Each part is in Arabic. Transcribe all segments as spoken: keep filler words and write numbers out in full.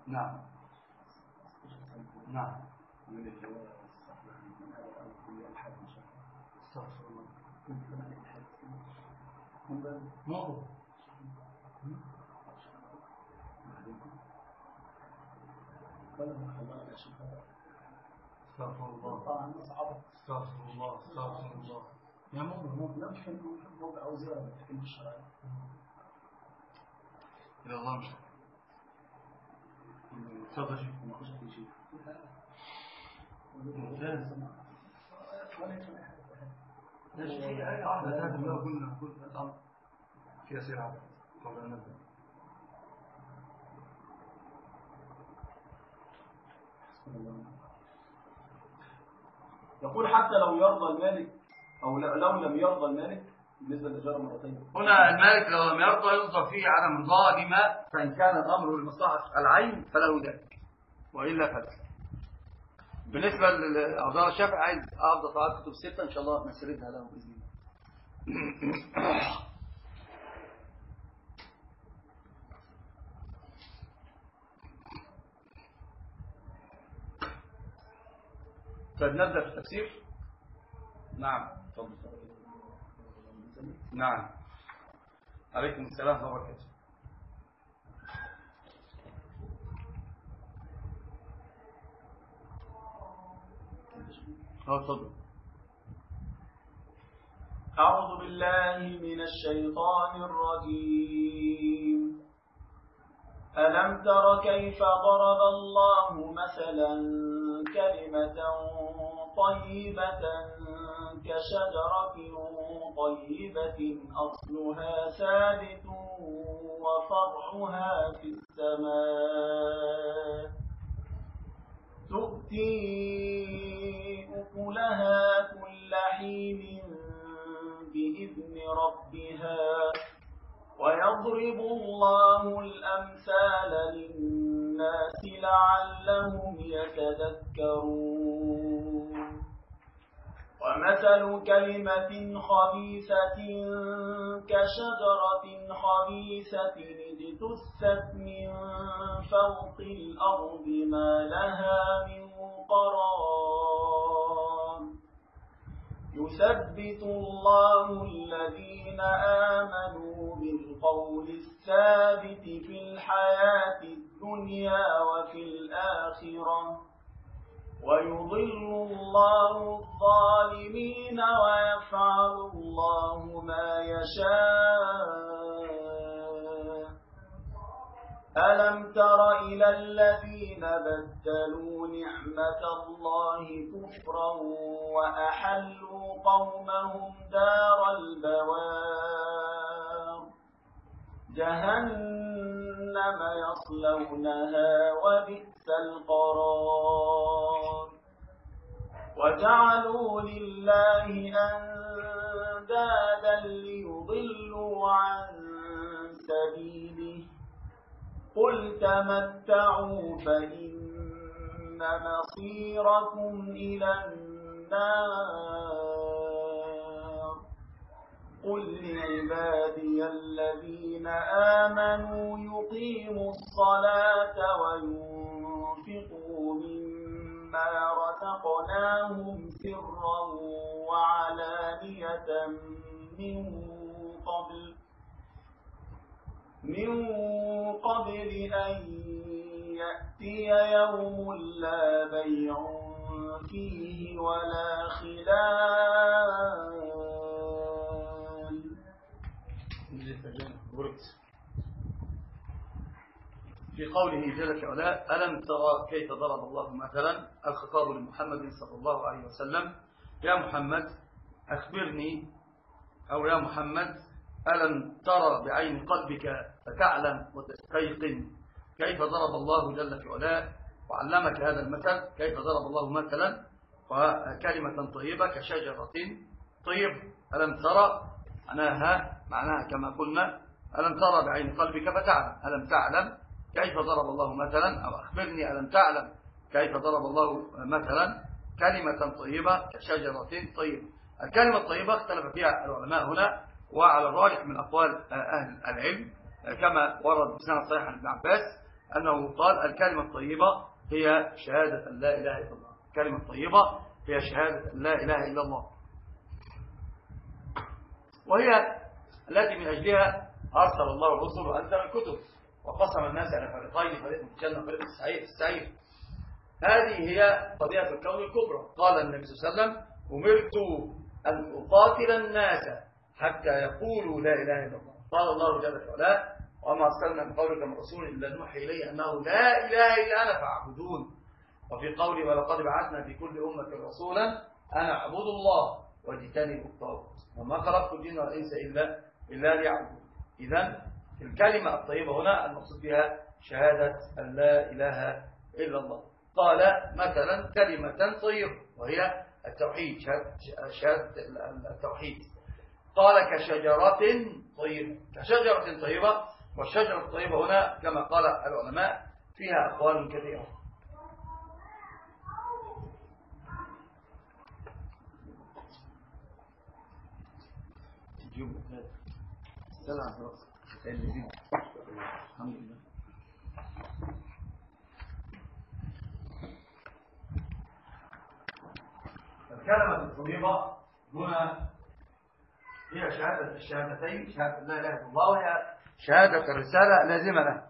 نعم نعم. من الجواب من هذا الأمر كل الحد إن شاء الله. استغفر الله. كنت أنا الحد من باب مو ولا الله يا شيخ. استغفر الله طبعا صعب. استغفر الله استغفر الله. يا مو مو لا مش كان موضع أو زيارة من الحكم الشرعي. إلى الله مش تفضل شيء ما خشت في شيء. ممتاز. ولا يفعل أحد. لا شيء أي واحدة هذا اللي هو كنا كنا نتعرف في أسير عبد قبل أن نبدأ. يقول حتى لو يرضى المالك أو لو لم يرضى المالك بالنسبة للإجارة مرتين. هنا المالك لو لم يرضى ينظر فيه عدم رضاه لما، فإن كان الأمر لمصلحة العين فله ذلك وإلا فلا. بالنسبة لأعضاء الشافعي عايز أفضل طاعات كتب ستة إن شاء الله نسردها له بإذن الله. طيب نبدأ في التفسير. نعم تفضل. نعم عليكم السلام ورحمة الله وبركاته. تفضل. أعوذ بالله من الشيطان الرجيم. ألم تر كيف ضرب الله مثلا كلمة طيبة كشجرة طيبة أصلها ثابت وفرعها في السماء تؤتي أكلها كل حين بإذن ربها ويضرب الله الأمثال للناس لعلهم يتذكرون. ومثل كلمة خبيثة كشجرة خبيثة اجتثت من فوق الأرض ما لها من قرار. يثبت الله الذين آمنوا بالقول الثابت في الحياة الدنيا وفي الآخرة ويضل الله الظالمين ويفعل الله ما يشاء. ألم تر إلى الذين بدلوا نعمة الله كفرا وأحلوا قومهم دار البوار جهنم يصلونها وبئس القرار. وجعلوا لله أندادا ليضلوا عن سبيله قل تمتعوا فإن مصيركم إلى النار. قل لعبادي الذين آمنوا يقيموا الصلاة وينفقوا مما رزقناهم سرا وعلانية من قبل من قبل أن يأتي يوم لا بيع فيه ولا خلال. في قوله جل وعلا ألم ترى كيف ضرب الله مثلا، الخطاب لمحمد صلى الله عليه وسلم: يا محمد أخبرني، أو يا محمد ألم ترى بعين قلبك فتعلم وتستيقن كيف ضرب الله جل وعلا وعلمك هذا المثل، كيف ضرب الله مثلا وكلمة طيبة كشجرة طيبة. ألم ترى معناها معناها كما قلنا ألم ترى بعين قلبك فتعلم، ألم تعلم كيف ضرب الله مثلا، أو أخبرني ألم تعلم كيف ضرب الله مثلا كلمة طيبة كشجرة طيبة. الكلمة الطيبة اختلف فيها العلماء هنا، وعلى الراجح من أقوال أهل العلم كما ورد بسنة صحيح عن ابن عباس أنه قال الكلمة الطيبة هي شهادة أن لا إله إلا الله. الكلمة الطيبة هي شهادة أن لا إله إلا الله، وهي التي من أجلها أرسل الله الرسل وأنزل الكتب وقسم الناس على فريقين، فريق في الجنة وفريق في السعير. هذه هي طبيعة الكون الكبرى. قال النبي صلى الله عليه وسلم أمرت أن أقاتل الناس حتى يقولوا لا إله إلا الله. قال الله جل وعلا وما أرسلنا من قولك من رسول إلا نوحي إليه أنه لا إله إلا أنا فاعبدون. وفي قولي ولقد بعثنا في كل أمة رسولا أن اعبدوا الله واجتنبوا الطاغوت وما خلقت الجن والإنس إلا إلا ليعبدون. إذن الكلمة الطيبة هنا المقصود بها شهادة أن لا إله إلا الله. قال مثلا كلمة طيبة وهي التوحيد، شهادة التوحيد. قال كشجرة طيبة، كشجرة طيبة. والشجرة الطيبة هنا كما قال العلماء فيها أقوال كثيرة. الحمد لله. الكلمة الطيبة هنا هي شهادة الشهادتين، شهادة لا إله إلا الله وهي شهادة الرسالة لازمة له.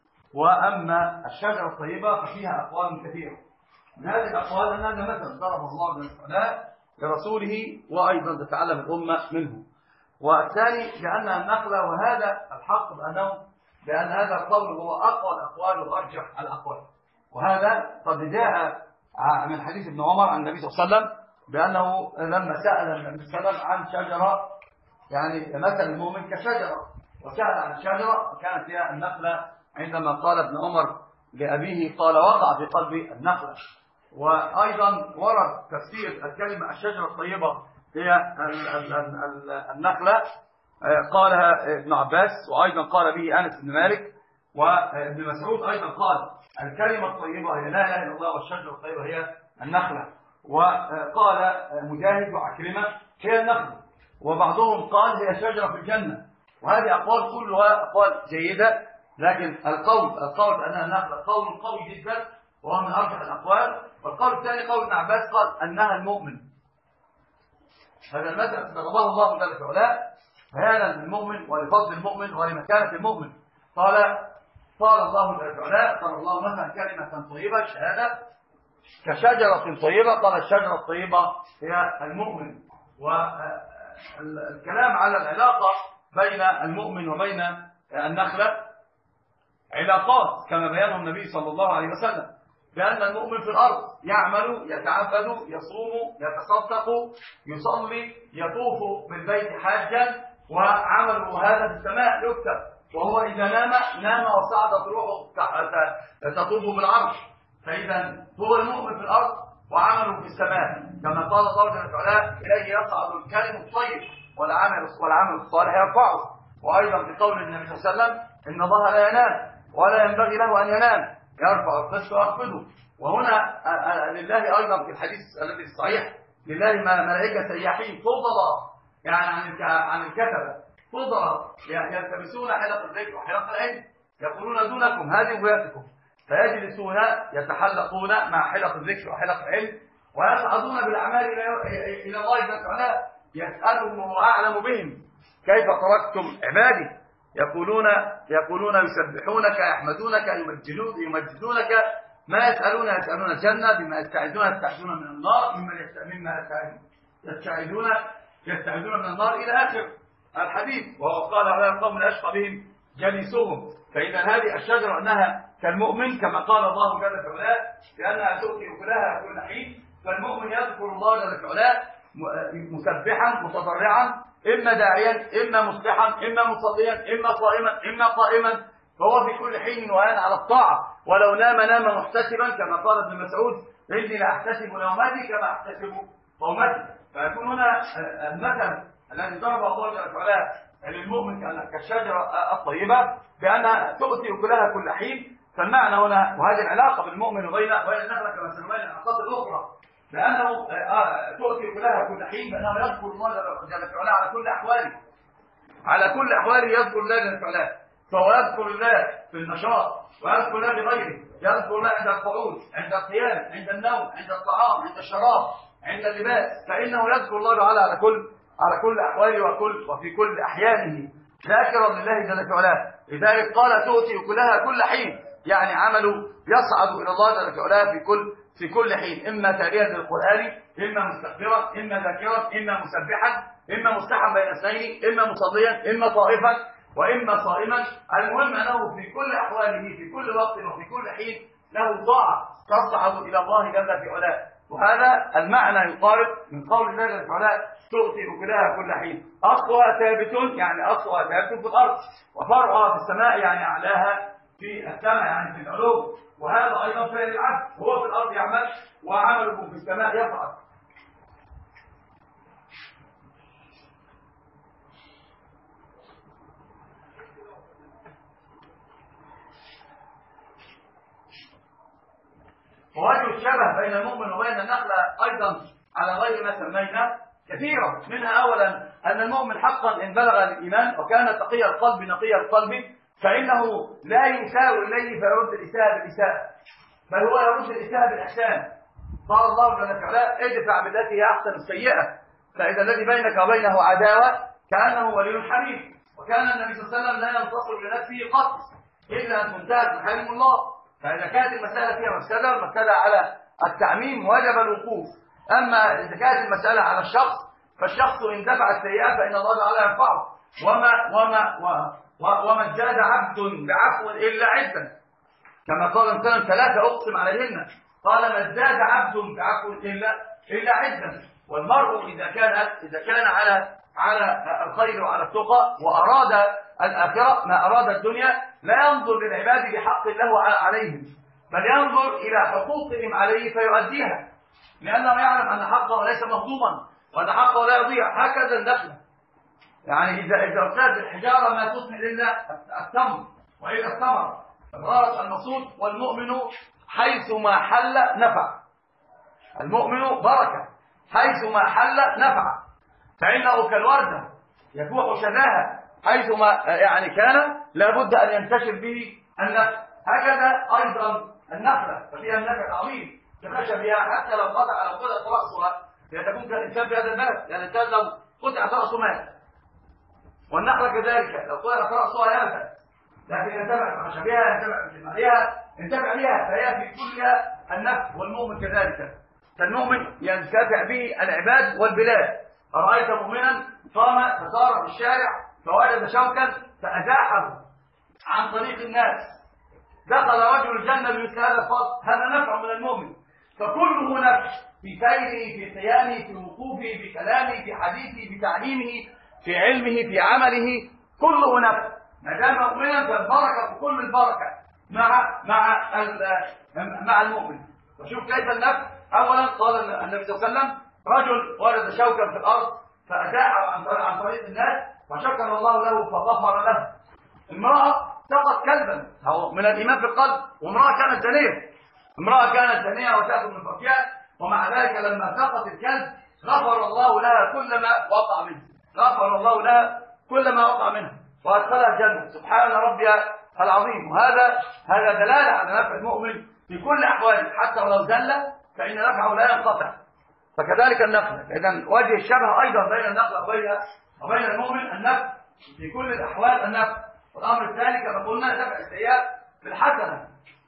وأما الشجرة الطيبة ففيها أقوال كثيرة. من هذه الأقوال أننا مثلا ضرب الله بالصلاة لرسوله وأيضا تتعلم الأمة منه. والثاني لأنها النقلة، وهذا الحق بأنه بأن هذا القول هو أقوى الأقوال وأرجح الأقوال. وهذا قد جاء من حديث ابن عمر عن النبي صلى الله عليه وسلم بأنه لما سأل النبي صلى الله عليه وسلم عن شجرة، يعني مثل المؤمن كشجرة، وسأل عن شجرة وكانت هي النخلة، عندما قال ابن عمر لأبيه قال وقع في قلبي النخلة. وأيضا ورد تفسير الكلمة الشجرة الطيبة هي النخلة، قالها ابن عباس وأيضا قال به أنس بن مالك، وابن مسعود أيضا قال الكلمة الطيبة هي لا إله إلا الله والشجرة الطيبة هي النخلة. وقال مجاهد وعكرمة هي النخلة، وبعضهم قال هي شجرة في الجنة. وهذه أقوال كلها أقوال جيدة، لكن القول القول بأنها النخلة قول قوي جدا وهو من أرجح الأقوال. والقول الثاني قول ابن عباس قال أنها المؤمن. هذا المثل ضربه الله جل وعلا بيانا للمؤمن ولفضل المؤمن ولمكانة المؤمن. قال قال الله جل وعلا قال الله مثلا كلمة طيبة شهادة كشجرة طيبة. قال الشجرة الطيبة هي المؤمن. والكلام على العلاقة بين المؤمن وبين النخلة علاقات كما بيانه النبي صلى الله عليه وسلم، بأن المؤمن في الأرض يعمل يتعبد يصوم يتصدق يصلي يطوف بالبيت حاجا، وعمله هذا في السماء يكتب، وهو إذا نام نام وصعدت روحه تطوف بالعرش. فإذا هو المؤمن في الأرض وعمله في السماء، كما قال الله جل وعلا إليه يصعد الكلم الطيب والعمل والعمل الصالح يرفعه. وأيضا في قول النبي صلى الله عليه وسلم إن الله لا ينام ولا ينبغي له أن ينام يرفع القسط ويخفضه. وهنا لله أيضا في الحديث الذي الصحيح لله ملائكة سياحين فضلاء، يعني عن عن الكتبة فضلاء يلتمسون حلق الذكر وحلق العلم، يقولون دونكم هذه بياتكم، فيجلسون يتحلقون مع حلق الذكر وحلق العلم ويصعدون بالأعمال إلى الله جل وعلا يسألهم وهو أعلم بهم كيف تركتم عبادي، يقولون يقولون يسبحونك يحمدونك يمجدون يمجدونك ما يسألون يسألون الجنة بما يستعدون يستعدون من النار مما يستعدون يستعدون من النار إلى آخر الحديث. وهو قال على القوم الأشقى بهم جليسهم. فإذا هذه الشجرة أنها كالمؤمن كما قال الله جل وعلا لأنها تؤتي أكلها كل حين. فالمؤمن يذكر الله جل وعلا مسبحا متضرعا، إما داعيا إما مصلحا إما مصليا إما صائما إما قائما، فهو في كل حين وآن على الطاعة. ولو نام نام محتسبا كما قال ابن مسعود إني لا أحتسب نومتي كما أحتسب قومتي. فيكون هنا المثل الذي ضرب الله جل وعلا للمؤمن كالشجرة الطيبة بأنها تؤتي أكلها كل حين. فالمعنى هنا وهذه العلاقة بالمؤمن وبين وبين النخلة كما سمينا العلاقات الأخرى، لأنه تؤتي أكلها كل حين، بأنه يذكر الله جل وعلا على كل أحواله على كل أحواله يذكر الله جل وعلا. فهو يذكر الله في النشاط ويذكر الله بغيره، يذكر الله عند القعود، عند القيام، عند النوم، عند الطعام، عند الشراب، عند اللباس، فإنه يذكر الله تعالى على كل على كل أحواله وكل وفي كل أحيانه، ذاكرا لله جل وعلا. لذلك قال تؤتي أكلها كل حين، يعني عمله يصعد إلى الله جل وعلا في كل في كل حين، إما تاليا للقرآن، إما مستغفرا، إما ذاكرا، إما مسبحا، إما مستحا بين اثنين، إما مصليا، إما طائفا، وإما صائما. المهم أنه في كل أحواله في كل وقت وفي كل حين له طاعة تصعد إلى الله جل وعلا. وهذا المعنى يقارب من قول الله جل وعلا تؤتي أكلها كل حين. أصلها ثابت، يعني أصلها ثابت في الأرض، وفرعها في السماء، يعني أعلاها في السماء، يعني في العلو. وهذا أيضا فعل العبد، هو في الأرض يعمل وعمله في السماء يفعل. ووجه الشبه بين المؤمن وبين النخلة أيضا على غير ما سمينا كثيرة، منها أولا أن المؤمن حقا إن بلغ الإيمان وكان تقي القلب نقي القلب فإنه لا يساء إليه فيرد الإساءة بالإساءة، بل هو يرد الإساءة بالإحسان. قال الله جل وعلا ادفع بالتي هي أحسن السيئة فإذا الذي بينك وبينه عداوة كأنه ولي حميم. وكان النبي صلى الله عليه وسلم لا ينتصر لنفسه قط إلا أن تنتهك محارم الله. فإذا كانت المسألة فيها مفسدة، المسألة على التعميم وجب الوقوف. أما إذا كانت المسألة على الشخص فالشخص إن دفع السيئات فإن الله تعالى يرفعه. وما وما وما ازداد عبد بعفو إلا عزا، كما قال مثلا ثلاثة أقسم عليهن، قال ما ازداد عبد بعفو إلا إلا عزا. والمرء إذا كان إذا كان على على الخير وعلى التقى وأراد الآخرة ما أراد الدنيا لا ينظر للعباد بحق له عليهم، بل ينظر إلى حقوقهم عليه فيؤديها، لأنه يعلم أن حقه ليس مهضوما وأن حقه لا يضيع. هكذا النخلة، يعني إذا إذا ارتد الحجارة ما تصنع إلا التمر وإلا الثمر. الغرض المقصود والمؤمن حيث ما حل نفع، المؤمن بركة حيث ما حل نفع، فإنه كالوردة يفوح شذاها حيث ما يعني كان لابد أن ينتشر به النفع. هكذا أيضا النخلة ففيها النفع العظيم بخشبها، حتى لو قطع لو قطعت رأسها لتكون كالإنسان في هذا البلد، يعني الإنسان لو قطعت رأسه مات، والنخلة كذلك لو قطعت رأسها ينفع، لكن ينتفع بخشبها ينتفع بجمالها ينتفع بها، فهي في كلها النفع. والمؤمن كذلك، فالمؤمن ينتفع به العباد والبلاد. أرأيت مؤمنا قام فسار في الشارع فوجد شوكا فأزاحه عن طريق الناس، دخل رجل الجنة بمثل هذا الفضل، هذا نفع من المؤمن. فكله نفع في سيره في قيامه في وقوفه في كلامه في حديثه في تعليمه في علمه في عمله، كله نفع. ما دام مؤمنا فالبركة وكل البركة مع مع مع المؤمن. وشوف كيف النفع. أولا قال النبي صلى الله عليه وسلم رجل ولد شوكا في الأرض فأزاحه عن طريق الناس وشكر الله له فغفر له. امرأة سقط كلبا، أو من الإيمان في القلب، وامرأة كانت زانية، امرأة كانت زانية وتأكل من فرجها، ومع ذلك لما سقط الكلب غفر الله لها كل ما وقع منه، غفر الله لها كل ما وقع منه وأدخلها الجنة. سبحان ربي العظيم. وهذا هذا دلالة على نفع المؤمن في كل أحواله، حتى ولو زل فإن نفعه لا ينقطع. فكذلك النخلة. إذن وجه الشبه أيضا بين النخلة وبين وبين المؤمن النفع في كل الأحوال النفع. والأمر الثاني كما قلنا دفع السيئات بالحسنة،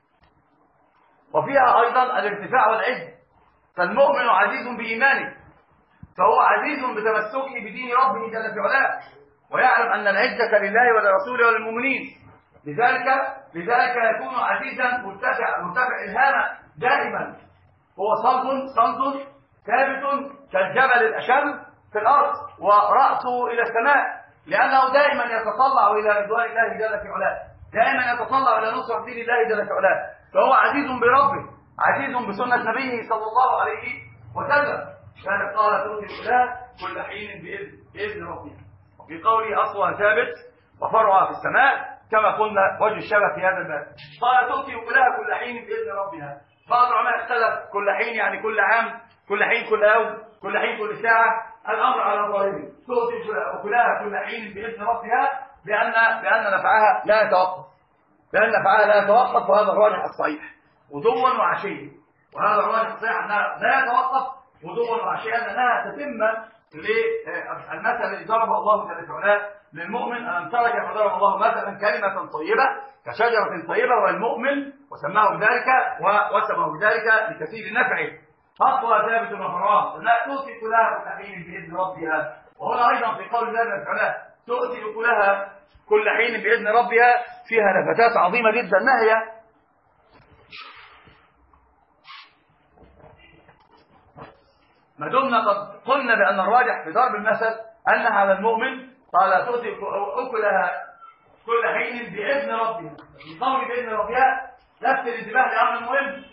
وفيها أيضا الارتفاع والعز. فالمؤمن عزيز بإيمانه، فهو عزيز بتمسكه بدين ربه جل وعلا، ويعلم أن العزة لله ولرسوله وللمؤمنين. لذلك لذلك يكون عزيزا مرتفع مرتفع الهامة دائما، هو صلب صلب ثابت كالجبل الأشم في الأرض ورأسه إلى السماء، لأنه دائما يتطلع إلى رضوان الله جل وعلا، دائما يتطلع إلى نصرة دين الله جل وعلا. فهو عزيز بربه، عزيز بسنة نبيه صلى الله عليه وسلم. كان قال تؤتي الأولى كل حين بإذن بإذن ربها. وفي قوله أصلها ثابت وفرعها في السماء كما قلنا وجه الشبه في هذا الباب. قال تؤتي أولى كل حين بإذن ربها. بعض العلماء اختلف كل حين يعني كل عام، كل حين كل يوم، كل حين كل ساعة. الأمر على ظاهره، تؤتي أكلها كل حين بإذن ربها بأن بأن نفعها لا يتوقف، بأن نفعها لا يتوقف، وهذا الراجح الصحيح غدوا وعشيا، وهذا الراجح الصحيح أنها لا يتوقف غدوا وعشيا، أنها تتم للمثل الذي ضرب الله جل وعلا للمؤمن. ألم تر كيف ضرب الله مثلا كلمة طيبة كشجرة طيبة، والمؤمن وسماه بذلك وسماه بذلك لكثير نفعه، خطوة ثابت وحرام لا تؤتي كلها كل حين بإذن ربها. وهنا أيضا في قول الله جل وعلا تؤتي كلها كل حين بإذن ربها فيها لفتات عظيمة جدا. ما هي؟ ما دمنا قد قلنا بأن الراجح في ضرب المثل أنها على المؤمن، قال تؤتي أكلها كل حين بإذن ربها. من قول بإذن ربها لفت الانتباه لأمر مهم.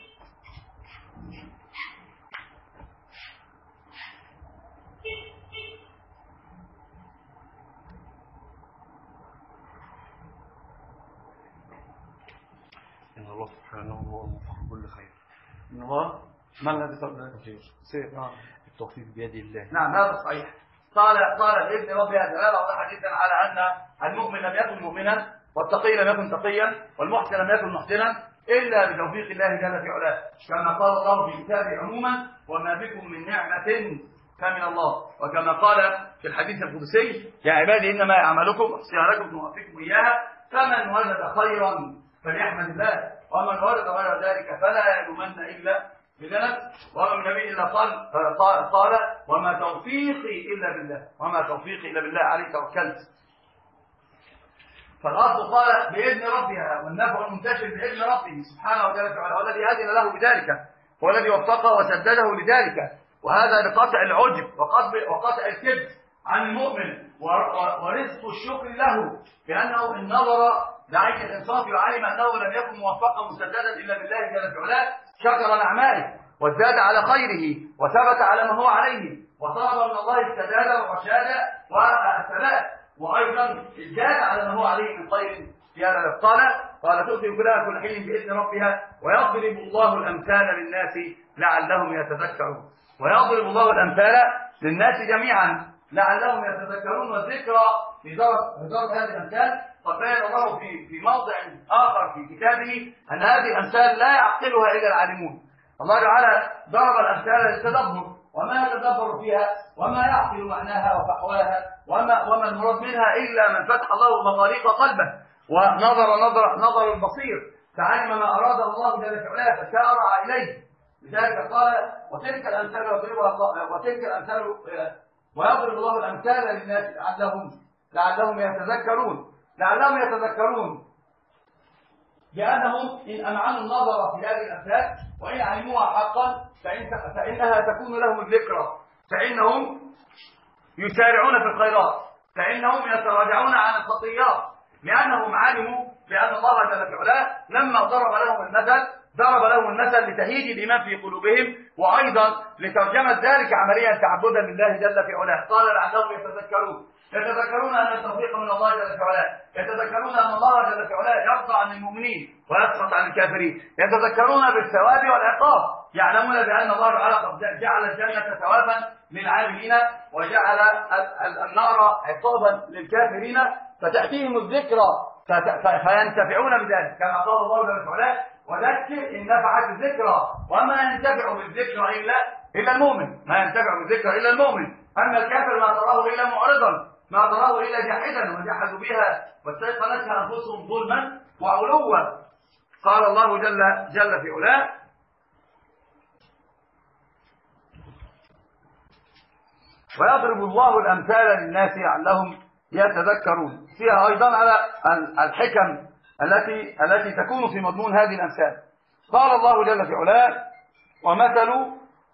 إن الله سبحانه هو الموفق كل خير. إن الله ما الذي تقول سير التوفيق بيد الله. نعم هذا صحيح. قال قال بإذن ربها دلالة واضحة جدا على أن المؤمن لم يكن مؤمنا، والتقي لم يكن تقيا، والمحسن لم يكن محسنا إلا بتوفيق الله جل في علاه، كما قال الله في كتابه عموما وما بكم من نعمة فمن الله، وكما قال في الحديث القدسي يا عبادي إنما أعمالكم اختياركم نوفقكم إياها، فمن وجد خيرا فليحمد الله، ومن وجد غير ذلك فلا يلومن إلا بذنب. وما من نبي إلا قال قال وما توفيقي إلا بالله، وما توفيقي إلا بالله عليه توكلت. فالأصل قال بإذن ربها، والنفع المنتشر بإذن ربه سبحانه وتعالى، والذي أذن له بذلك، هو الذي وفقه وسدده لذلك، وهذا لقطع العجب وقطع الكبر عن المؤمن، ورزق الشكر له، بأنه إن نظر لعين الإنصاف وعلم أنه لم يكن موفقا مسددا إلا بالله جل وعلا، شكر لأعماله وازداد على خيره وثبت على ما هو عليه، وطلب من الله السداد والرشاد والثبات، وأيضا ازداد على ما هو عليه من خير في هذا الباب. قال قال تؤتي كلها كل حين بإذن ربها، ويضرب الله الأمثال للناس لعلهم يتذكرون. ويضرب الله الأمثال للناس جميعا لعلهم يتذكرون. والذكرى في ضرب هذه الأمثال قد بين الله في في موضع آخر في كتابه أن هذه الأمثال لا يعقلها إلا العالمون. الله تعالى ضرب الأمثال للتدبر، وما يتدبر فيها وما يعقل معناها وفحواها وما وما المراد منها إلا من فتح الله مغاليق قلبه ونظر نظر نظر البصير، فعلم ما أراد الله جل وعلا فسارع إليه. لذلك قال وتلك الأمثال يضربها وتلك الأمثال ويضرب الله الأمثال للناس لعلهم لعلهم يتذكرون لعلهم يتذكرون لأنهم إن أمعنوا النظر في هذه الأمثال وإن علموها حقا فإن فإنها تكون لهم الذكرى، فإنهم يسارعون في الخيرات، فإنهم يتراجعون عن الخطيئات، لأنهم علموا بأن الله جل وعلا لما ضرب لهم المثل ضرب لهم المثل لتهيج الإيمان في قلوبهم، وأيضا لترجمة ذلك عمليا تعبدا لله جل في علاه. قال لعلهم يتذكرون، يتذكرون أن التوفيق من الله جل وعلا، يتذكرون أن الله جل وعلا يرضى عن المؤمنين ويسخط عن الكافرين، يتذكرون بالثواب والعقاب، يعلمون بأن الله تعالى قد جعل الجنة ثوابا للعاملين وجعل النار عقابا للكافرين، فتأتيهم الذكرى فينتفعون بذلك، كما قال الله جل وعلا وذكر إن نفعت الذكرى وما ينتفع بالذكرى إلا إلا المؤمن، ما ينتفع بالذكرى إلا المؤمن. أما الكافر ما تراه إلا معرضا، ما تراه إلا جاحدا، وجحدوا بها واستيقنتها أنفسهم ظلما وعلوا. قال الله جل جل في علاه ويضرب الله الأمثال للناس لعلهم يتذكرون. فيها أيضا على الحكم التي التي تكون في مضمون هذه الأمثال. قال الله جل في علاه ومثل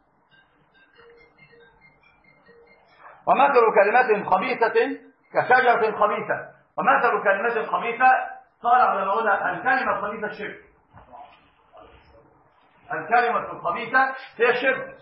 ومثل كلمة خبيثة كشجرة خبيثة. ومثل كلمة خبيثة قال علماؤنا الكلمة الخبيثة الشرك. الكلمة الخبيثة هي الشرك.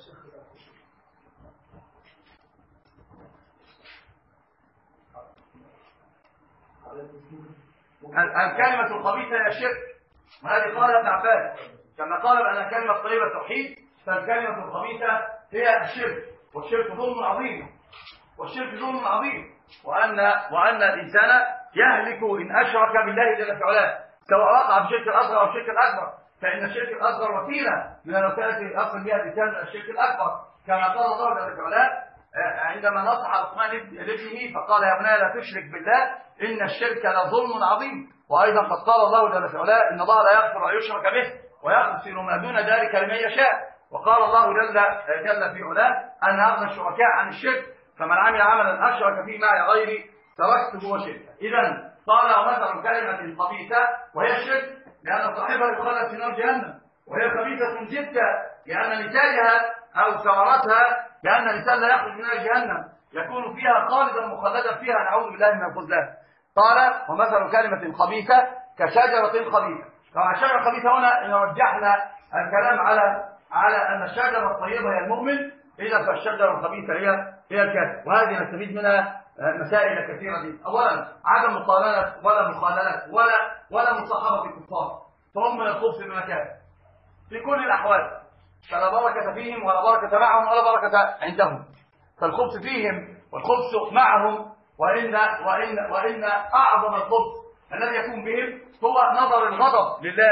الكلمة الخبيثة هي الشرك، وهذه قال ابن عباس كما قال بأن الكلمة الطيبة توحيد، فالكلمة الخبيثة هي الشرك، والشرك ظلم عظيم، والشرك ظلم عظيم، وأن وأن الإنسان يهلك إن أشرك بالله جل في علاه، سواء وقع بالشرك الأصغر أو الشرك الأكبر، فإن الشرك الأصغر وسيلة من الوسائل يصل بها الإنسان الشرك الأكبر، كما قال الله جل في علاه عندما نصح لقمان لابنه فقال يا بني لا تشرك بالله إن الشرك لظلم عظيم. وأيضا قد قال الله جل في علاه إن الله لا يغفر أن يشرك به ويغفر ما دون ذلك لمن يشاء. وقال الله جل جل في علاه أن أغنى الشركاء عن الشرك، فمن عمل عملا أشرك فيه معي غيري تركته وشركه. إذا قال ومثل كلمة خبيثة وهي الشرك لأن صاحبها يخلد في نار جهنم، وهي خبيثة جدا لأن نتاجها أو ثمرتها لأن الإنسان لا يخرج من جهنم يكون فيها خالدا مخلدا فيها، نعوذ بالله من الخذلان. قال ومثل كلمة خبيثة كشجرة خبيثة. طبعا الشجرة الخبيثة هنا إن رجحنا الكلام على على أن الشجرة الطيبة هي المؤمن، إذا فالشجرة الخبيثة هي هي الكافر. وهذه نستفيد منها مسائل كثيرة جدا. أولا عدم مقارنة ولا مخاللة ولا ولا مصاحبة الكفار، فهم من الخبث بمكان في كل الأحوال، فلا بركة فيهم ولا بركة معهم ولا بركة عندهم، فالخبث فيهم والخبث معهم. وإن وإن وإن أعظم الخبث الذي يكون بهم هو نظر الغضب لله،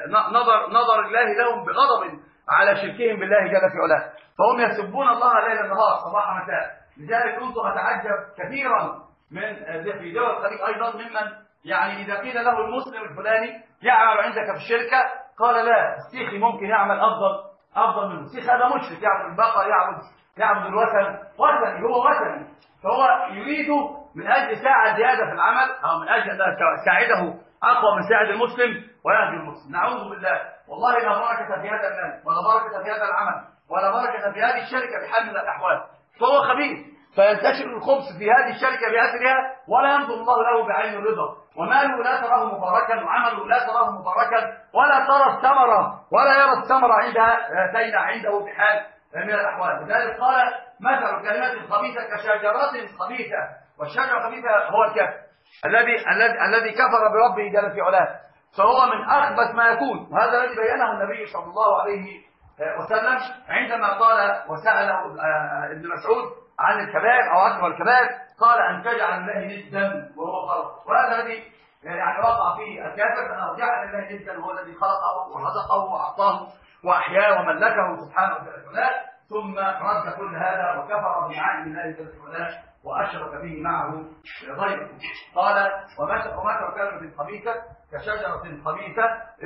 نظر نظر الله لهم بغضب على شركهم بالله جل في علاه، فهم يسبون الله ليل نهار صباح مساء. لذلك كنت أتعجب كثيرا من في دول الخليج أيضا ممن يعني إذا قيل له المسلم الفلاني يعمل عندك في الشركة قال لا السيخي ممكن يعمل أفضل أفضل منه. السيخ هذا مشرك يعبد البقر يعبد يعبد الوثن، وثني هو وثني، فهو يريد من أجل ساعة زيادة في العمل أو من أجل أن ساعده أقوى من ساعد المسلم ويهدي المسلم. نعوذ بالله، والله لا بركة في هذا المال ولا بركة في هذا العمل ولا بركة في هذه الشركة بحال من الأحوال، فهو خبيث فينتشر الخبث في هذه الشركة بأسرها ولا ينظر الله له بعين الرضا، وماله لا تراه مباركا وعمله لا تراه مباركا ولا ترى الثمرة ولا يرى الثمرة عندها هاتين عنده بحال من الأحوال. لذلك قال مثل كلمات خبيثة كشجرات خبيثة، والشجرة الخبيثة هو الكافر الذي الذي الذي كفر بربه جل في علاه، فهو من أخبث ما يكون. وهذا الذي بينه النبي صلى الله عليه وسلم عندما قال وسأله ابن مسعود عن الكبائر أو أكبر الكبائر قال أن تجعل الله ندا وهو خلق. وهذا الذي يعني وقع فيه الكافر أنه جعل الله ندا وهو الذي خلقه ورزقه وأعطاه وأحياه وملكه سبحانه وتعالى، ثم رد كل هذا وكفر بمعاني الله جل وعلا وأشرك به معه غيره. قال ومثل كلمة خبيثة كشجرة خبيثة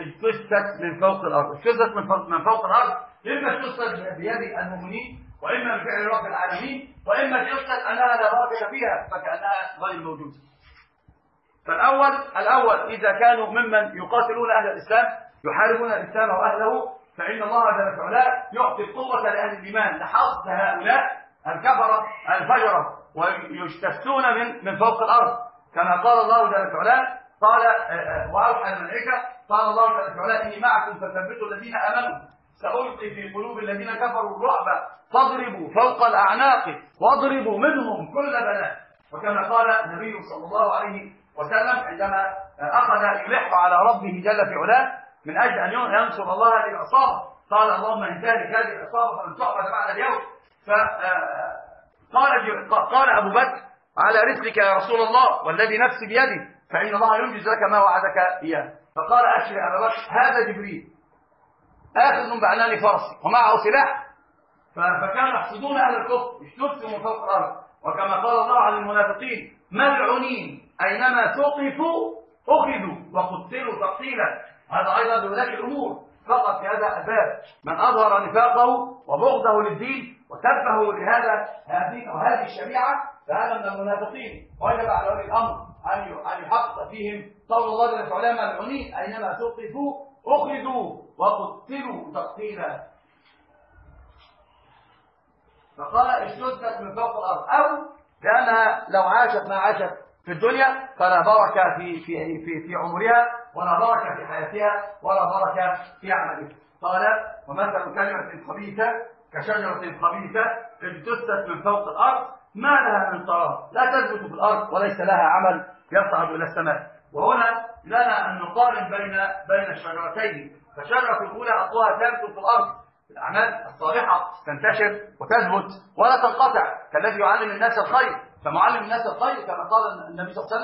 اجتثت من فوق الأرض. اجتثت من فوق الأرض إما اجتثت بيد المؤمنين وإما بفعل رب العالمين وإما اجتثت أنها لا بركة فيها فكأنها غير موجودة. فالأول الأول إذا كانوا ممن يقاتلون أهل الإسلام يحاربون الإسلام وأهله فإن الله جل وعلا يعطي القوة لأهل الإيمان لحصد هؤلاء الكفرة الفجرة ويجتثون من من فوق الأرض، كما قال الله جل وعلا قال وأوحى الملائكة قال الله جل وعلا إني معكم فثبتوا الذين آمنوا سألقي في قلوب الذين كفروا الرعب فاضربوا فوق الأعناق واضربوا منهم كل بنان. وكما قال النبي صلى الله عليه وسلم عندما أخذ يلح على ربه جل في علاه من أجل أن ينصر الله هذه العصابة قال اللهم إن تهلك هذه العصابة فلن تعبد بعد اليوم. فقال قال أبو بكر على رسلك يا رسول الله والذي نفسي بيده فإن الله ينجز لك ما وعدك إياه. فقال أشري أبا بكر هذا جبريل آخذ بعنان فرسي ومعه سلاح. فكانوا يحصدون أهل الكفر يشتفوا من فوق الأرض، وكما قال الله عن المنافقين ملعونين أينما ثقفوا أخذوا وقتلوا تقتيلا. هذا أيضا بولاة الأمور فقط في هذا الباب من أظهر نفاقه وبغضه للدين وسبه لهذا هذه وهذه الشريعة فهذا من المنافقين، وجب على ولي الأمر أن يحقق فيهم قول الله جل وعلا ملعونين أينما ثقفوا أخذوا وقتلوا تقتيلا. فقال اشتدت من فوق الأرض أو لأنها لو عاشت ما عاشت في الدنيا فلا بركة في في في في عمرها ولا بركة في حياتها ولا بركة في عملها. قال ومثل كلمة خبيثة كشجرة خبيثة اجتثت من فوق الأرض ما لها من قرار لا تثبت في الأرض وليس لها عمل يصعد إلى السماء. وهنا لنا أن نقارن بين بين الشجرتين، فالشجرة الأولى أصلها ثابت في الأرض الأعمال الصالحة تنتشر وتثبت ولا تنقطع كالذي يعلم الناس الخير، فمعلم الناس الخير كما قال النبي صلى الله عليه وسلم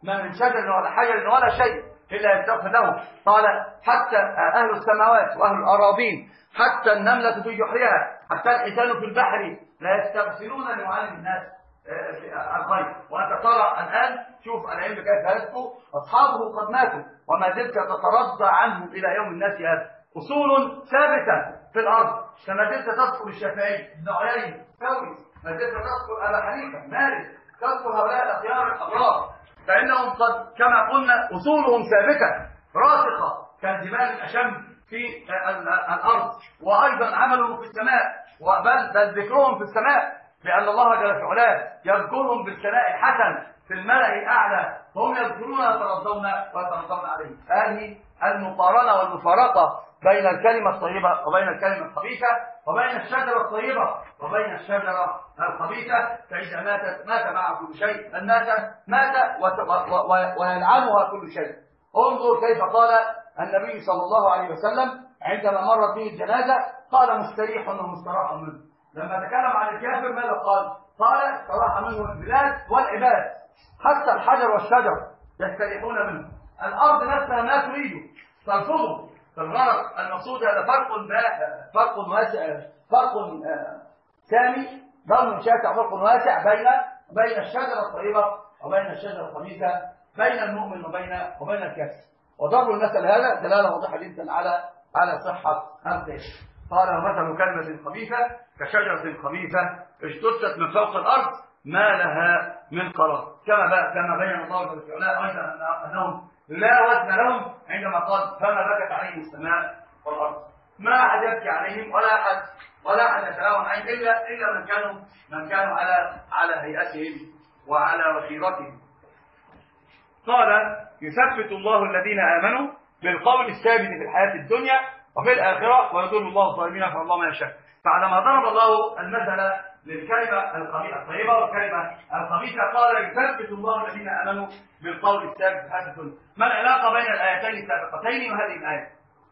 ما من شجر ولا حجر ولا شيء إلا يستغفر له. قال حتى أهل السماوات وأهل الأراضين، حتى النملة في جحرها، حتى الحيتان في البحر لا يستغفرون لمعلم الناس الخير. وأنت ترى الآن، شوف العلم كيف هلكوا، أصحابه قد ماتوا وما زلت تترضى عنهم إلى يوم الناس هذا. أصول ثابتة في الأرض، كما زلت تذكر الشافعي، ابن عيينة، ثوري، ما زلت تذكر أبا حنيفة، مالك، تذكر هؤلاء الأخيار الأبرار، فإنهم قد كما قلنا أصولهم ثابتة راسخة كالجبال الأشم في الأرض، وأيضا عملهم في السماء، وبل بل ذكرهم في السماء، لأن الله جل في علاه يذكرهم بالثناء الحسن في الملأ الأعلى، هم يذكرون ويترضون ويترضون عليه. هذه المقارنة والمفارقة بين الكلمة الطيبة وبين الكلمة الخبيثة، وبين الشجرة الطيبة وبين الشجرة الخبيثة. فإذا ماتت مات معه كل شيء، من مات مات ويلعنها كل شيء. انظر كيف قال النبي صلى الله عليه وسلم عندما مرت به الجنازة، قال مستريح ومستراح منه. لما تكلم عن الكافر ماذا قال؟ قال استراح منه البلاد والعباد، حتى الحجر والشجر يستريحون منه. الأرض نفسها ما تريده ترفضه. فالغرض المقصود هذا فرق فرق واسع، فرق سامي، ضمن شاسع، فرق واسع بين بين الشجرة الطيبة وبين الشجرة الخبيثة، بين المؤمن وبين وبين الكافر. وضرب المثل هذا دلالة واضحة جدا على على صحة القياس. قال مثل كلمة خبيثة كشجرة خبيثة اجتثت من فوق الأرض ما لها من قرار. كما كما بين الله جل وعلا أيضا أنهم لا وزن لهم عندما قال فما بكت عليهم السماء والأرض. ما أحد يبكي عليهم ولا أحد ولا أحد يتلاوم عليهم إلا إلا من كانوا من كانوا على على هيئتهم وعلى وتيرتهم. قال يثبت الله الذين آمنوا بالقول الثابت في الحياة الدنيا وفي الآخرة ويضل الله الظالمين فالله ما يشاء. فعلما ضرب الله المثل للكلمة الطيبة والكلمة الخبيثة قال يثبت الله الذين آمنوا بالقول الثابت في الحياة الدنيا. ما العلاقة بين الآيتين السابقتين وهذه الآية؟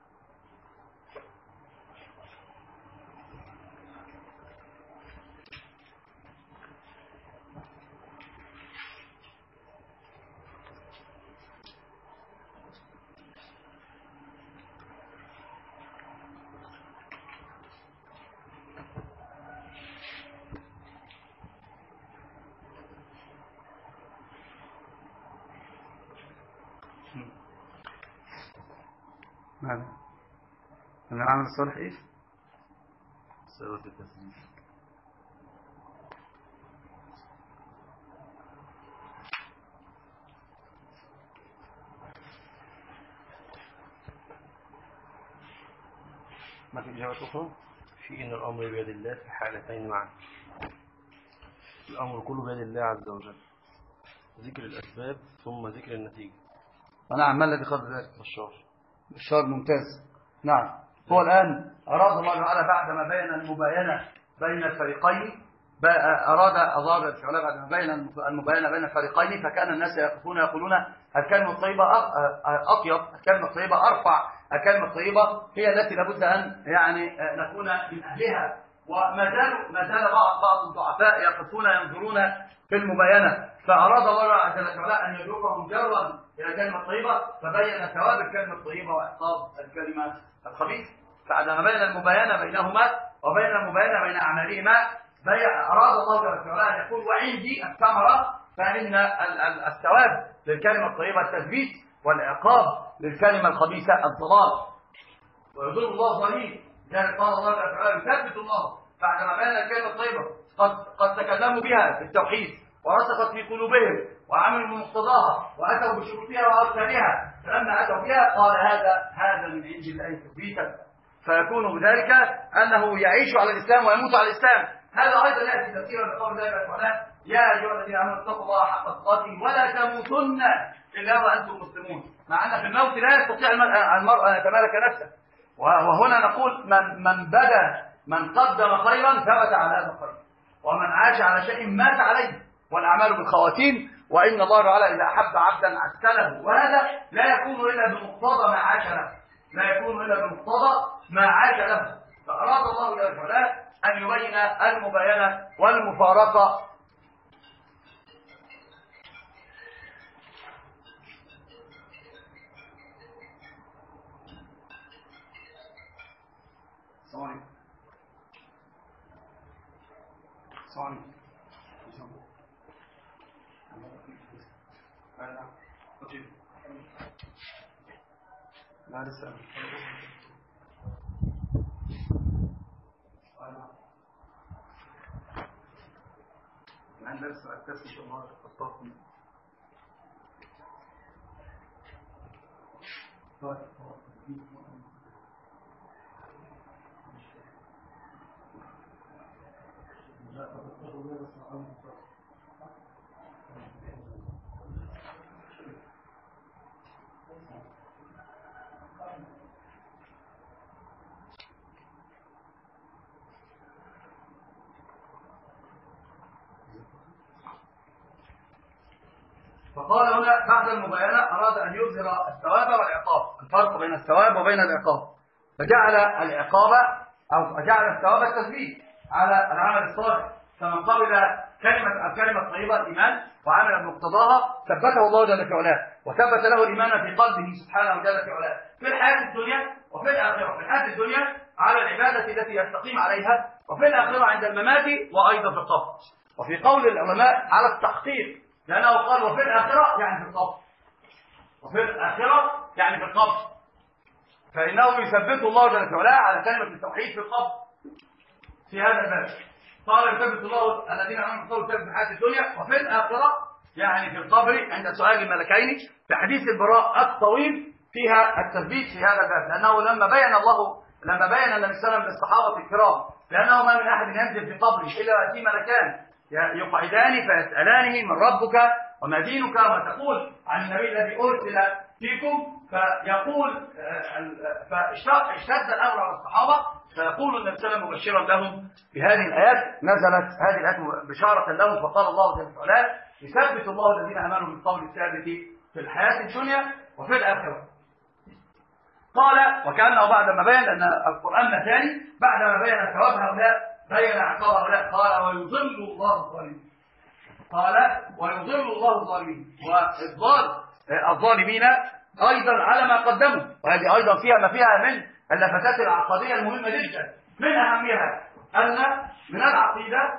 ماذا؟ أن العمل الصالح إيش؟ سيرة التسليم. ما في إجابة أخرى؟ في إن الأمر بيد الله في حالتين معا. الأمر كله بيد الله عز وجل، ذكر الأسباب ثم ذكر النتيجة. ونعم، ما الذي قبل ذلك؟ الشر. الشر ممتاز. نعم، هو الآن أراد الله تعالى بعدما بين المباينة بين الفريقين، أراد الله تعالى بعدما بين المباينة بين الفريقين، فكان الناس يقفون يقولون الكلمة الطيبة أطيب، الكلمة الطيبة أرفع، الكلمة الطيبة هي التي لابد أن يعني نكون من أهلها. وما زالوا ما زال بعض بعض الضعفاء يقفون ينظرون في المباينة، فأراد الله عز وجل أن يدعوهم جرا إلى الكلمة الطيبة، فبين ثواب الكلمة الطيبة وعقاب الكلمة الخبيثة. بعدما بين المباينة بينهما وبين المباينة بين أعمالهما، أراد الله جل وعلا أن يقول وعندي الثمرة، فإن الثواب للكلمة الطيبة التثبيت، والعقاب للكلمة الخبيثة الضلال ويضل الله الظالمين. لذلك قال الله جل وعلا يثبت الله بعدما بين الكلمة الطيبة قد قد تكلموا بها في التوحيد ورسخت في قلوبهم وعملوا بمقتضاها وأتوا بشروطها وأركانها، فلما أتوا بها قال هذا هذا من عند الله تثبيتا، فيكون بذلك أنه يعيش على الإسلام ويموت على الإسلام. هذا أيضا يأتي تفسيرا بقول الله تعالى يا أيها الذين آمنوا اتقوا الله حق تقاته ولا تموتن إلا وأنتم مسلمون. مع أن في الموت لا يستطيع المرء أن يتمالك نفسه، وهنا نقول من من بدا من قدم خيرا ثبت على هذا الخير، ومن عاش على شيء مات عليه، والأعمال بالخواتيم، وإن الله تعالى إذا أحب عبدا عسكله، وهذا لا يكون إلا بمقتضى ما عاش له، لا يكون إلا بمقتضى ما عاش له. فأراد الله جل وعلا أن يبين المباينة والمفارقة السلام عليكم. السلام عليكم. لا لسه. الآن درس التاسع إن شاء الله الخطاط. فقال هنا بعد المباينة أراد أن يظهر الثواب والعقاب، الفرق بين الثواب وبين العقاب، فجعل العقاب أو جعل الثواب التثبيت على العمل الصالح، فمن قبل كلمة الكلمة الطيبة الإيمان وعمل بمقتضاها ثبته الله جل في علاه، وثبت له الإيمان في قلبه سبحانه وجل في علاه في الحياة الدنيا وفي الآخرة. في الحياة الدنيا على العبادة التي يستقيم عليها، وفي الآخرة عند الممات وأيضا في القبر. وفي قول العلماء على التحقيق، لأنه قال وفي الآخرة يعني في القبر، وفي الآخرة يعني في القبر، فإنه يثبت الله جل في علاه على كلمة التوحيد في القبر في هذا الباب. قال يثبت الله الذين آمنوا بالقول الثابت في الحياة الدنيا وفي الآخرة يعني في القبر عند سؤال الملكين، في حديث البراء الطويل فيها التثبيت في هذا الباب، لأنه لما بين الله لما بين النبي صلى الله عليه وسلم للصحابة الكرام لأنه ما من أحد ينزل في قبره إلا ويأتيه ملكان يقعدان فيسألانه من ربك وما دينك وما تقول عن النبي الذي أرسل فيكم، فيقول فاشتد الأمر على الصحابة، فيقول النبي صلى الله عليه وسلم مبشرا لهم بهذه الآيات، نزلت هذه الآيات بشارة لهم، فقال الله جل وعلا يثبت الله الذين آمنوا بالقول الثابت في الحياة الدنيا وفي الآخرة. قال وكأنه بعد ما بين أن القرآن مثاني، بعد ما بين ثواب هؤلاء بين عقاب هؤلاء، قال ويضل الله الظالمين. قال ويضل الله الظالمين، وإضلال الظالمين أيضا على ما قدموا، وهذه أيضا فيها ما فيها من اللفتات العقدية المهمة جدا، من أهمها أن من العقيدة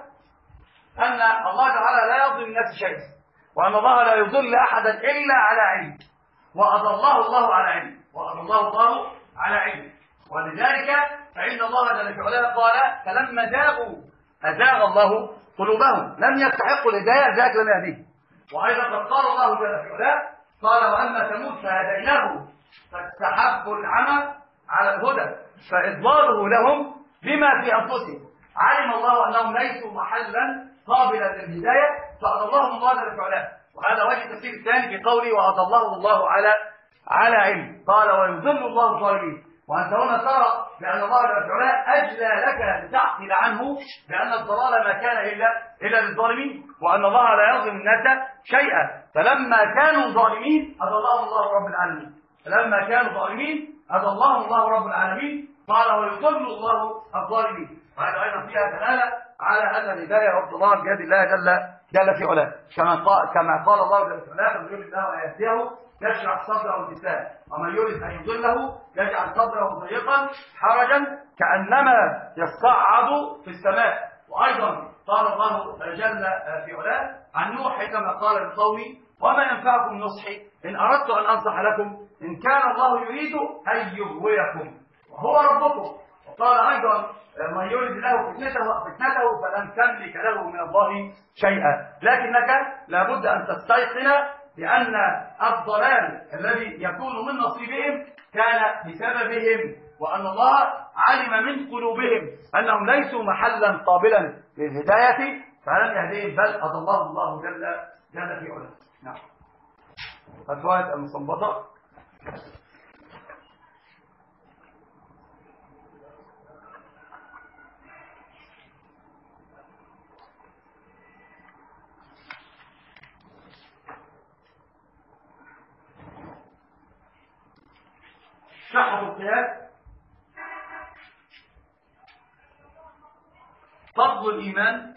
أن الله تعالى لا يظلم الناس شيئا، وأن الله لا يضل أحدا إلا على علم، وأضله الله على علم، وأضله الله على علم. ولذلك فإن الله جل وعلا قال فلما زاغوا أزاغ الله قلوبهم، لم يستحقوا الهداية ذاك لم يهديه. وأيضا قد قال الله جل وعلا قال وأما ثمود فهديناه فاستحبوا العمى على الهدى فإضلاله لهم بما في أنفسهم، علم الله أنهم ليسوا محلا قابلا للهداية فأضلهم الله جل وعلا. وهذا وجه التفسير الثاني في قوله وأضله الله على على علم. قال ويضل الله الظالمين، وأنت هنا ترى بأن الله جل وعلا أجلى لك لتعقل عنه بأن الضلال ما كان إلا إلا للظالمين، وأن الله لا يظلم الناس شيئا، فلما كانوا ظالمين أضلهم الله رب العالمين، فلما كانوا ظالمين أضلهم الله رب العالمين. قال ويضل الله الظالمين، وهذا أيضا فيها دلالة على أن الهداية والضلال بيد الله جل جل في علاه، كما قال كما قال الله جل في علاه من يريد الله أن يهديه يشرح صدره للإسلام، ومن يريد أن يضله يجعل صدره ضيقا حرجا كأنما يصعد في السماء. وأيضا قال الله جل في علاه عن نوح كما قال لقومه وما ينفعكم نصحي إن أردت أن أنصح لكم إن كان الله يريد أن يغويكم وهو ربكم. وقال أيضا من يريد له فتنته, فتنته فلن تملك له من الله شيئا، لكنك لابد أن تستيقن بأن الضلال الذي يكون من نصيبهم كان بسببهم، وأن الله علم من قلوبهم أنهم ليسوا محلا قابلا للهداية فلم يهديهم بل أضله الله جل جل في علاه. نعم. الفوائد المستنبطة: صحة القياس، فضل الإيمان،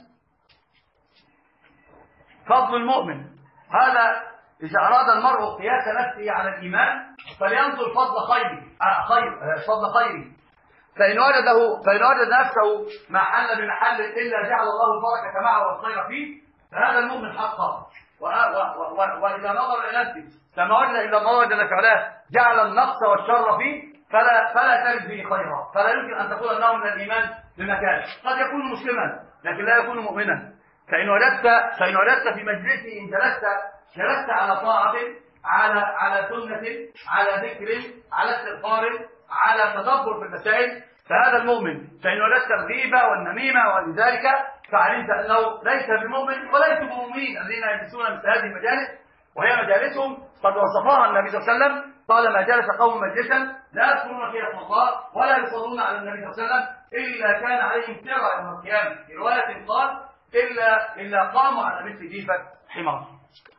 فضل المؤمن. هذا إذا أراد المرء قياس نفسه على الإيمان فلينظر فضل خيره آه خير آه فضل خيره، فإن وجده فإن وجد نفسه ما حل بمحل إلا جعل الله البركة معه والخير فيه، فهذا المؤمن حقا. وإذا نظر إلى نفسه كما وجد إذا ما وجد فعله جعل النقص والشر فيه، فلا فلا تجد فيه خيرا، فلا يمكن أن تقول أنه من الإيمان بمكان. قد يكون مسلما لكن لا يكون مؤمنا. فإن وجدت فإن وجدت في مجلسه إن جلست جلست على طاعة، على على سنة، على ذكر، على استغفار، على تدبر في المسائل، فهذا المؤمن. فإن وجدت الغيبة والنميمة ولذلك فعلمت أنه ليس بمؤمن وليس بمؤمنين الذين يجلسون مثل هذه المجالس، وهي مجالسهم قد وصفها النبي صلى الله عليه وسلم قال: ما جلس قوم مجلسا لا يذكرون فيه اسم الله ولا يصلون على النبي صلى الله عليه وسلم إلا كان عليهم ترى يوم القيامة. في رواية قال: إلا إلا قاموا على مثل جيفة حمار.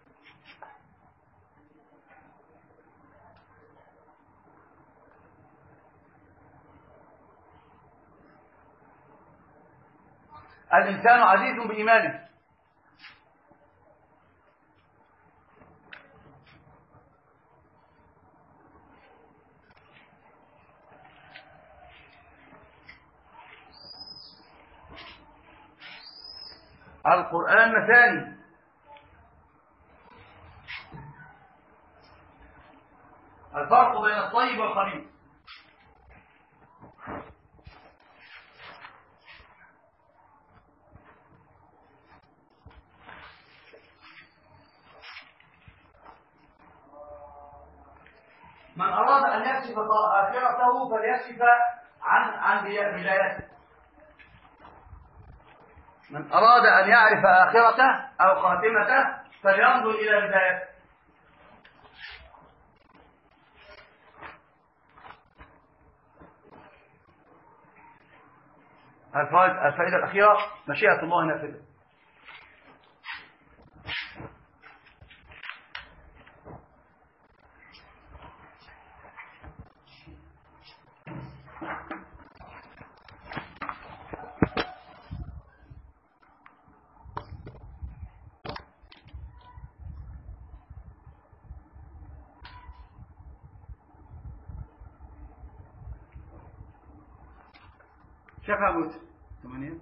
الإنسان عزيز بإيمانه. القرآن مثاني. الفرق بين الطيب والخبيث. من أراد أن يكشف آخرته فليكشف عن عن بدايته. من أراد أن يعرف آخرته أو خاتمته فلينظر إلى بدايته. الفائدة الأخيرة: مشيئة الله نافذة. شفع موت ثمانية.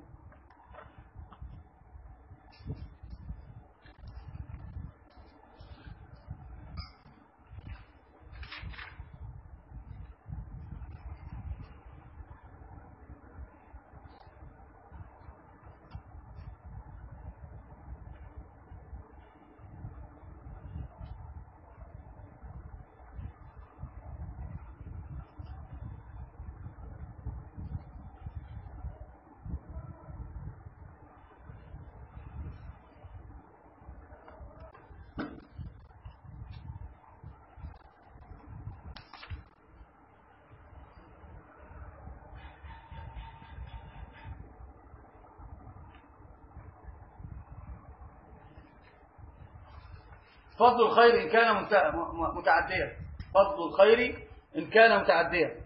فضل الخير إن كان متعديا. فضل الخير إن كان متعديا.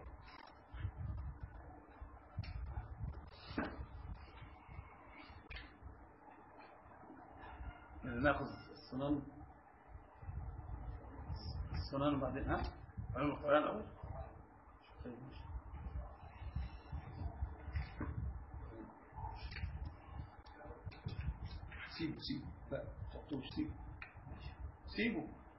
ناخذ السنن السنن وبعدين ها علم القرآن أول. سيبوا سيبوا لا تحطوش سيبوا سيبوا